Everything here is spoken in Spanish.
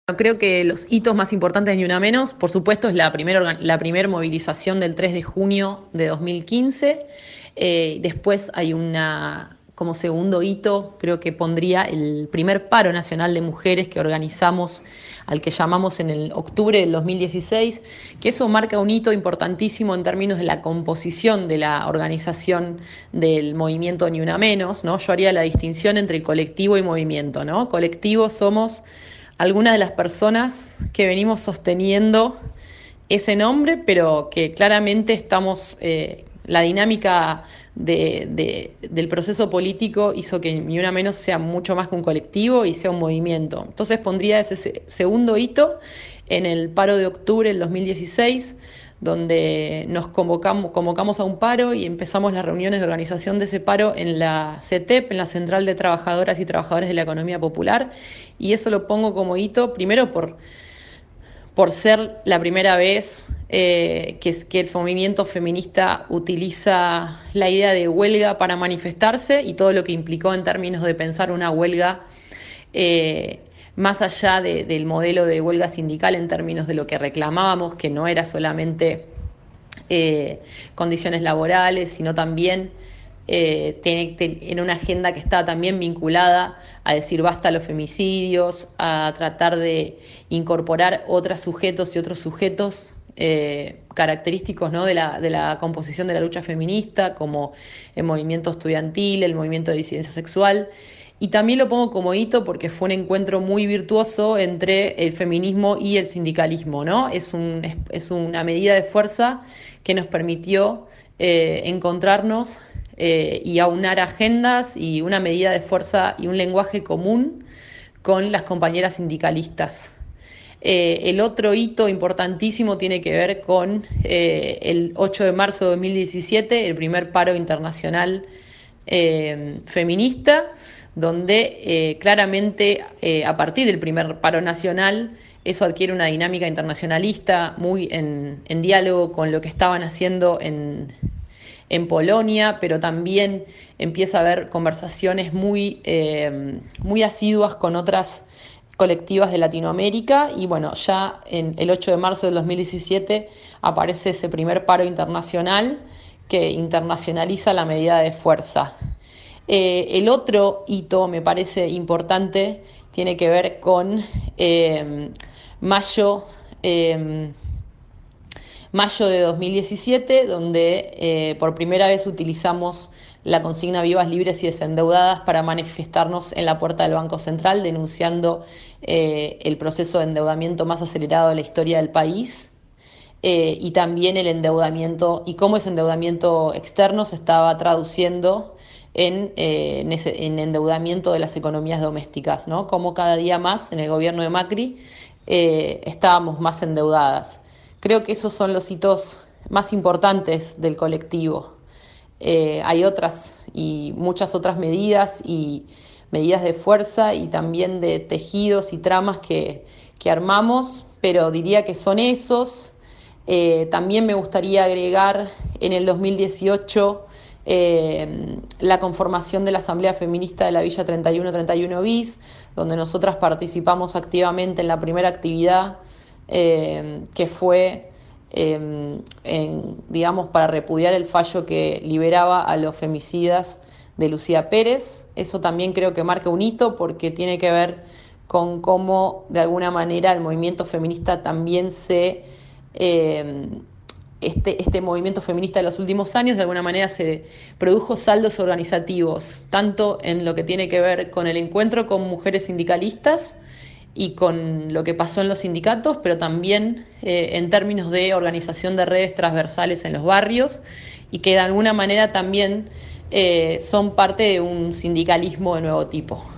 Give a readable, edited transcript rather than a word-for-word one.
Creo que los hitos más importantes de Ni Una Menos, por supuesto, es la primera movilización del 3 de junio de 2015. Después hay como segundo hito, creo que pondría el primer paro nacional de mujeres que organizamos, al que llamamos en el octubre del 2016, que eso marca un hito importantísimo en términos de la composición de la organización del movimiento Ni Una Menos, ¿no? Yo haría la distinción entre colectivo y movimiento, ¿no? Colectivo somos algunas de las personas que venimos sosteniendo ese nombre, pero que claramente estamos, la dinámica del proceso político hizo que Ni Una Menos sea mucho más que un colectivo y sea un movimiento. Entonces pondría ese segundo hito en el paro de octubre del 2016, donde nos convocamos a un paro y empezamos las reuniones de organización de ese paro en la CETEP, en la Central de Trabajadoras y Trabajadores de la Economía Popular, y eso lo pongo como hito, primero por ser la primera vez que el movimiento feminista utiliza la idea de huelga para manifestarse y todo lo que implicó en términos de pensar una huelga más allá del modelo de huelga sindical en términos de lo que reclamábamos, que no era solamente condiciones laborales, sino también en una agenda que estaba también vinculada a decir basta a los femicidios, a tratar de incorporar otros sujetos y otros sujetos característicos, ¿no?, de la composición de la lucha feminista, como el movimiento estudiantil, el movimiento de disidencia sexual. Y también lo pongo como hito porque fue un encuentro muy virtuoso entre el feminismo y el sindicalismo, ¿no? Es una medida de fuerza que nos permitió encontrarnos y aunar agendas y una medida de fuerza y un lenguaje común con las compañeras sindicalistas. El otro hito importantísimo tiene que ver con el 8 de marzo de 2017, el primer paro internacional feminista, donde claramente a partir del primer paro nacional eso adquiere una dinámica internacionalista muy en diálogo con lo que estaban haciendo en Polonia, pero también empieza a haber conversaciones muy asiduas con otras colectivas de Latinoamérica y bueno, ya en el 8 de marzo del 2017 aparece ese primer paro internacional que internacionaliza la medida de fuerza. El otro hito, me parece importante, tiene que ver con mayo de 2017, donde por primera vez utilizamos la consigna Vivas, Libres y Desendeudadas para manifestarnos en la puerta del Banco Central, denunciando el proceso de endeudamiento más acelerado de la historia del país. Y también el endeudamiento y cómo ese endeudamiento externo se estaba traduciendo en endeudamiento de las economías domésticas, ¿no? Como cada día más en el gobierno de Macri estábamos más endeudadas. Creo que esos son los hitos más importantes del colectivo. Hay otras y muchas otras medidas y medidas de fuerza y también de tejidos y tramas que armamos, pero diría que son esos. También me gustaría agregar en el 2018 la conformación de la Asamblea Feminista de la Villa 31 bis, donde nosotras participamos activamente en la primera actividad que fue, digamos, para repudiar el fallo que liberaba a los femicidas de Lucía Pérez. Eso también creo que marca un hito porque tiene que ver con cómo, de alguna manera, el movimiento feminista también este movimiento feminista de los últimos años, de alguna manera se produjo saldos organizativos, tanto en lo que tiene que ver con el encuentro con mujeres sindicalistas y con lo que pasó en los sindicatos, pero también en términos de organización de redes transversales en los barrios y que de alguna manera también son parte de un sindicalismo de nuevo tipo.